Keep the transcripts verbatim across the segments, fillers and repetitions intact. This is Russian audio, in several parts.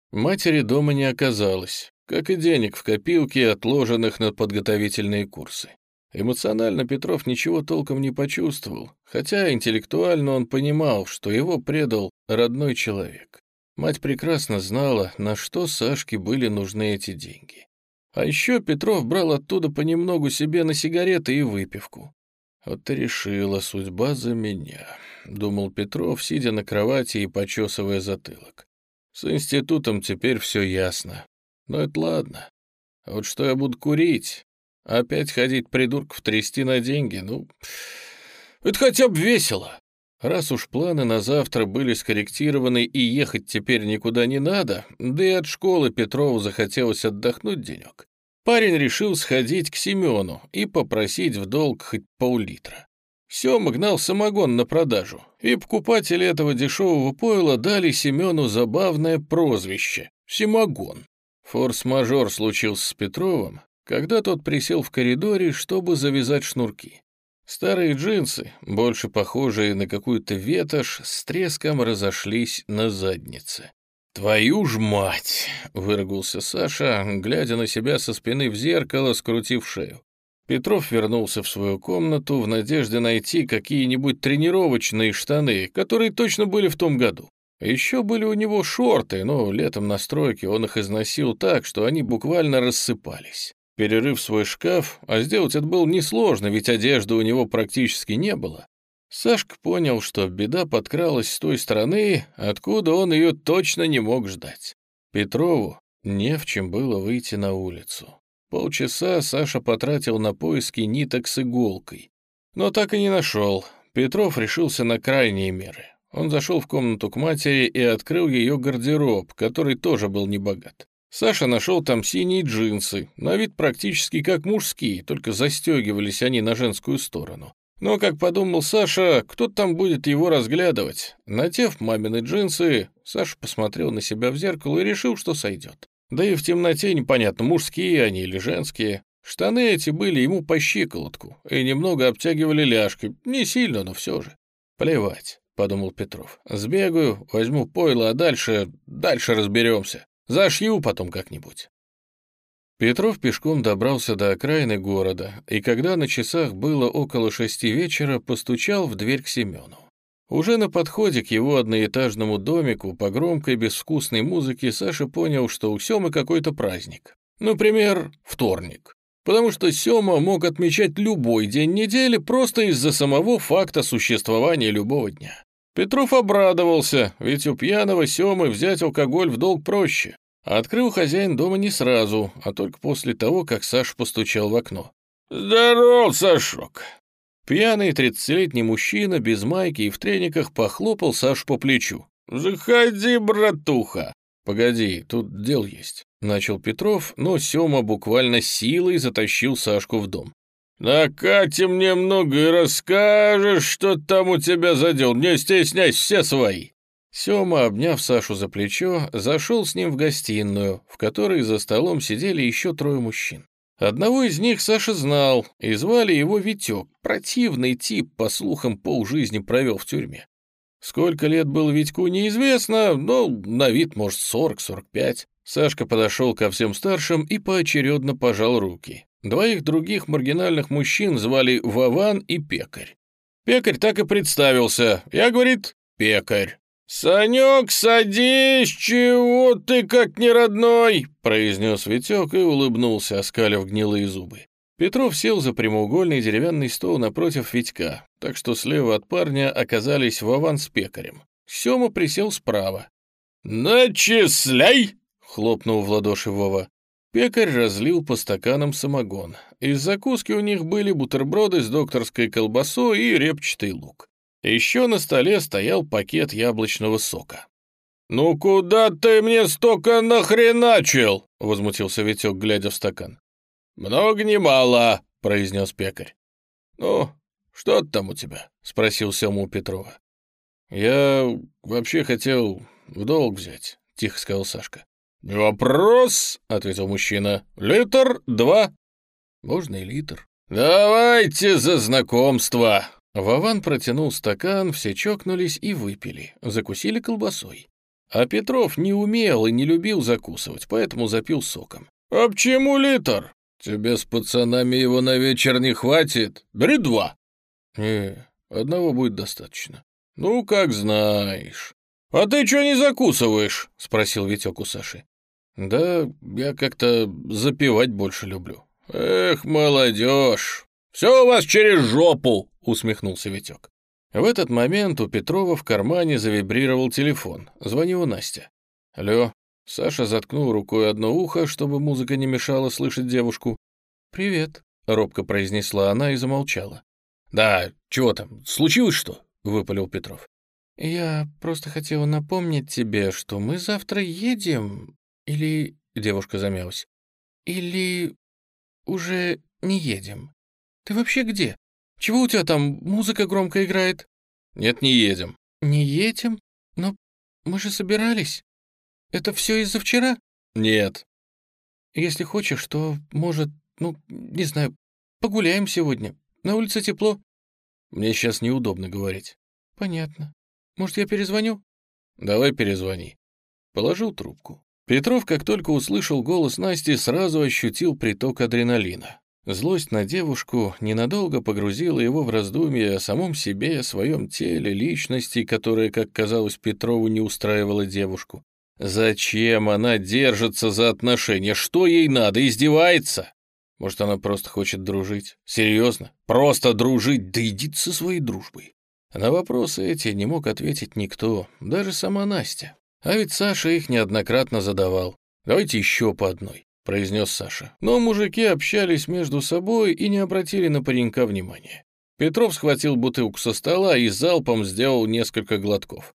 Матери дома не оказалось, как и денег в копилке, отложенных на подготовительные курсы. Эмоционально Петров ничего толком не почувствовал, хотя интеллектуально он понимал, что его предал родной человек. Мать прекрасно знала, на что Сашке были нужны эти деньги. А еще Петров брал оттуда понемногу себе на сигареты и выпивку. «Вот и решила судьба за меня», — думал Петров, сидя на кровати и почесывая затылок. «С институтом теперь все ясно. Но это ладно. А вот что я буду курить? Опять ходить придурков трясти на деньги? Ну, это хотя бы весело. Раз уж планы на завтра были скорректированы и ехать теперь никуда не надо, да и от школы Петрову захотелось отдохнуть денек, парень решил сходить к Семену и попросить в долг хоть пол-литра. Сема гнал самогон на продажу, и покупатели этого дешевого пойла дали Семену забавное прозвище — Семогон. Форс-мажор случился с Петровым, когда тот присел в коридоре, чтобы завязать шнурки. Старые джинсы, больше похожие на какую-то ветошь, с треском разошлись на заднице. «Твою ж мать!» — выругался Саша, глядя на себя со спины в зеркало, скрутив шею. Петров вернулся в свою комнату в надежде найти какие-нибудь тренировочные штаны, которые точно были в том году. Еще были у него шорты, но летом на стройке он их износил так, что они буквально рассыпались. Перерыв свой шкаф, а сделать это было несложно, ведь одежды у него практически не было, Сашка понял, что беда подкралась с той стороны, откуда он ее точно не мог ждать. Петрову не в чем было выйти на улицу. Полчаса Саша потратил на поиски ниток с иголкой, но так и не нашел. Петров решился на крайние меры. Он зашел в комнату к матери и открыл ее гардероб, который тоже был небогат. Саша нашел там синие джинсы, на вид практически как мужские, только застегивались они на женскую сторону. Но, как подумал Саша, кто там будет его разглядывать? Надев мамины джинсы, Саша посмотрел на себя в зеркало и решил, что сойдет. Да и в темноте непонятно, мужские они или женские. Штаны эти были ему по щиколотку и немного обтягивали ляжки, не сильно, но все же. «Плевать», — подумал Петров, — «сбегаю, возьму пойло, а дальше, дальше разберемся. Зашью потом как-нибудь». Петров пешком добрался до окраины города, и когда на часах было около шести вечера, постучал в дверь к Семену. Уже на подходе к его одноэтажному домику по громкой безвкусной музыке Саша понял, что у Семы какой-то праздник. Например, вторник. Потому что Сема мог отмечать любой день недели просто из-за самого факта существования любого дня. Петров обрадовался, ведь у пьяного Семы взять алкоголь в долг проще. Открыл хозяин дома не сразу, а только после того, как Саша постучал в окно. «Здоров, Сашок!» Пьяный тридцатилетний мужчина без майки и в трениках похлопал Сашу по плечу. «Заходи, братуха!» «Погоди, тут дел есть», — начал Петров, но Сема буквально силой затащил Сашку в дом. «Накати мне много и расскажешь, что там у тебя за дел, не стесняйся, все свои!» Сема, обняв Сашу за плечо, зашел с ним в гостиную, в которой за столом сидели еще трое мужчин. Одного из них Саша знал, и звали его Витек, противный тип, по слухам, полжизни провел в тюрьме. Сколько лет было Витьку, неизвестно, но на вид, может, сорок-сорок пять. Сашка подошел ко всем старшим и поочередно пожал руки. Двоих других маргинальных мужчин звали Вован и Пекарь. Пекарь так и представился. Я, говорит, Пекарь. «Санек, садись, чего ты как не родной?» — произнес Витек и улыбнулся, оскалив гнилые зубы. Петров сел за прямоугольный деревянный стол напротив Витька, так что слева от парня оказались Вован с Пекарем. Сема присел справа. «Начисляй!» — хлопнул в ладоши Вова. Пекарь разлил по стаканам самогон. Из закуски у них были бутерброды с докторской колбасой и репчатый лук. Еще на столе стоял пакет яблочного сока. «Ну куда ты мне столько нахреначил?» — возмутился Витек, глядя в стакан. «Много не мало», — произнес Пекарь. «Ну, что там у тебя?» — спросил Сема у Петрова. «Я вообще хотел в долг взять», — тихо сказал Сашка. «Не вопрос», — ответил мужчина. «Литр, два». «Можно и литр». «Давайте за знакомство». Вован протянул стакан, все чокнулись и выпили, закусили колбасой. А Петров не умел и не любил закусывать, поэтому запил соком. «А почему литр? Тебе с пацанами его на вечер не хватит? Бери два». «Не, одного будет достаточно». «Ну, как знаешь». «А ты что не закусываешь?» — спросил Витек у Саши. «Да я как-то запивать больше люблю». «Эх, молодежь! Все у вас через жопу!» — усмехнулся Витек. В этот момент у Петрова в кармане завибрировал телефон. Звонила Настя. «Алло». Саша заткнул рукой одно ухо, чтобы музыка не мешала слышать девушку. «Привет», — робко произнесла она и замолчала. «Да, чего там, случилось что?» — выпалил Петров. «Я просто хотела напомнить тебе, что мы завтра едем, или...» — девушка замялась. «Или уже не едем. Ты вообще где? Чего у тебя там музыка громко играет?» «Нет, не едем». «Не едем? Но мы же собирались. Это все из-за вчера?» «Нет». «Если хочешь, то, может, ну, не знаю, погуляем сегодня. На улице тепло». «Мне сейчас неудобно говорить». «Понятно. Может, я перезвоню?» «Давай перезвони». Положил трубку. Петров, как только услышал голос Насти, сразу ощутил приток адреналина. Злость на девушку ненадолго погрузила его в раздумья о самом себе, о своем теле, личности, которая, как казалось Петрову, не устраивала девушку. Зачем она держится за отношения? Что ей надо? Издевается? Может, она просто хочет дружить? Серьезно? Просто дружить? Да иди со своей дружбой. На вопросы эти не мог ответить никто, даже сама Настя. А ведь Саша их неоднократно задавал. «Давайте еще по одной», — произнес Саша. Но мужики общались между собой и не обратили на паренька внимания. Петров схватил бутылку со стола и залпом сделал несколько глотков.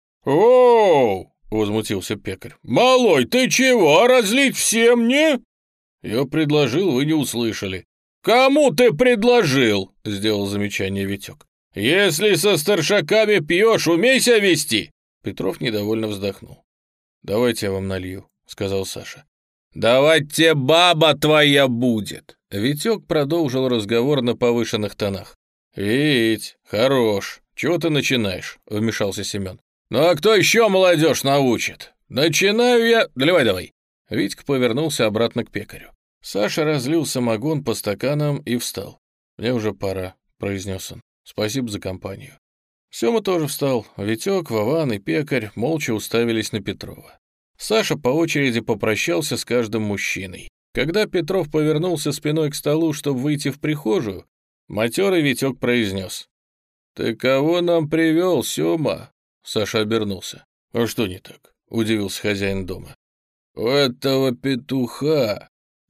«Оу!» — возмутился пекарь. «Малой, ты чего, разлить всем, не?» «Я предложил, вы не услышали». «Кому ты предложил?» — сделал замечание Витек. «Если со старшаками пьешь, умей себя вести!» Петров недовольно вздохнул. «Давайте я вам налью», — сказал Саша. «Давать тебе баба твоя будет!» Витек продолжил разговор на повышенных тонах. «Вить, хорош. Чего ты начинаешь?» — вмешался Семен. «Ну а кто еще молодежь научит? Начинаю я... Доливай давай!» Витька повернулся обратно к пекарю. Саша разлил самогон по стаканам и встал. «Мне уже пора», — произнес он. «Спасибо за компанию». Сема тоже встал. Витек, Вован и пекарь молча уставились на Петрова. Саша по очереди попрощался с каждым мужчиной. Когда Петров повернулся спиной к столу, чтобы выйти в прихожую, матерый Витек произнес. «Ты кого нам привел, Сема?» Саша обернулся. «А что не так?» — удивился хозяин дома. «У этого петуха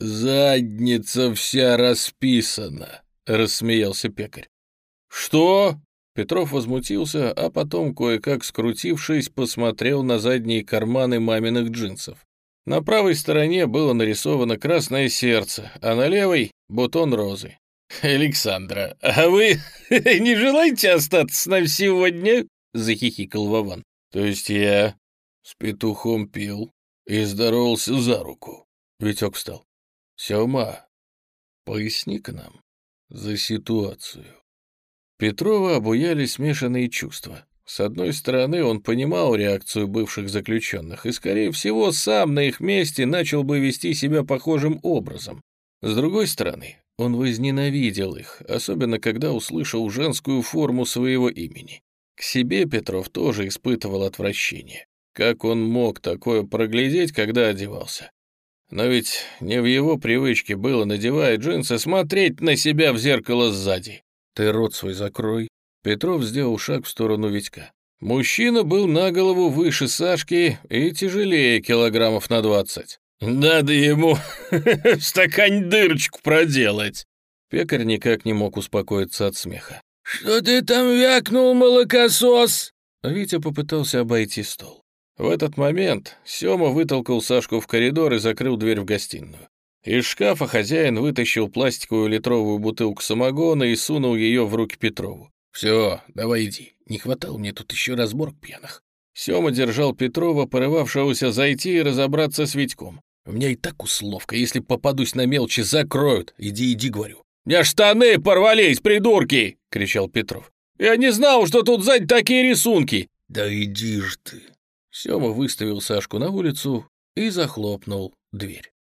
задница вся расписана», — рассмеялся пекарь. «Что?» Петров возмутился, а потом, кое-как скрутившись, посмотрел на задние карманы маминых джинсов. На правой стороне было нарисовано красное сердце, а на левой — бутон розы. «Александра, а вы не желаете остаться с нами сегодня?» — захихикал Вован. «То есть я с петухом пил и здоровался за руку?» Витек встал. «Сема, поясни-ка нам за ситуацию». Петрова обуяли смешанные чувства. С одной стороны, он понимал реакцию бывших заключенных и, скорее всего, сам на их месте начал бы вести себя похожим образом. С другой стороны, он возненавидел их, особенно когда услышал женскую форму своего имени. К себе Петров тоже испытывал отвращение. Как он мог такое проглядеть, когда одевался? Но ведь не в его привычке было, надевая джинсы, смотреть на себя в зеркало сзади. «Ты рот свой закрой». Петров сделал шаг в сторону Витька. Мужчина был на голову выше Сашки и тяжелее килограммов на двадцать. «Надо ему в стакане дырочку проделать». Пекарь никак не мог успокоиться от смеха. «Что ты там вякнул, молокосос?» Витя попытался обойти стол. В этот момент Сема вытолкал Сашку в коридор и закрыл дверь в гостиную. Из шкафа хозяин вытащил пластиковую литровую бутылку самогона и сунул ее в руки Петрову. «Все, давай иди, не хватало мне тут еще разборок пьяных». Сема держал Петрова, порывавшегося зайти и разобраться с Витьком. «У меня и так условка, если попадусь на мелочи, закроют. Иди, иди, говорю». «У меня штаны порвались, придурки!» — кричал Петров. «Я не знал, что тут сзади такие рисунки!» «Да иди ж ты! Сёма выставил Сашку на улицу и захлопнул дверь.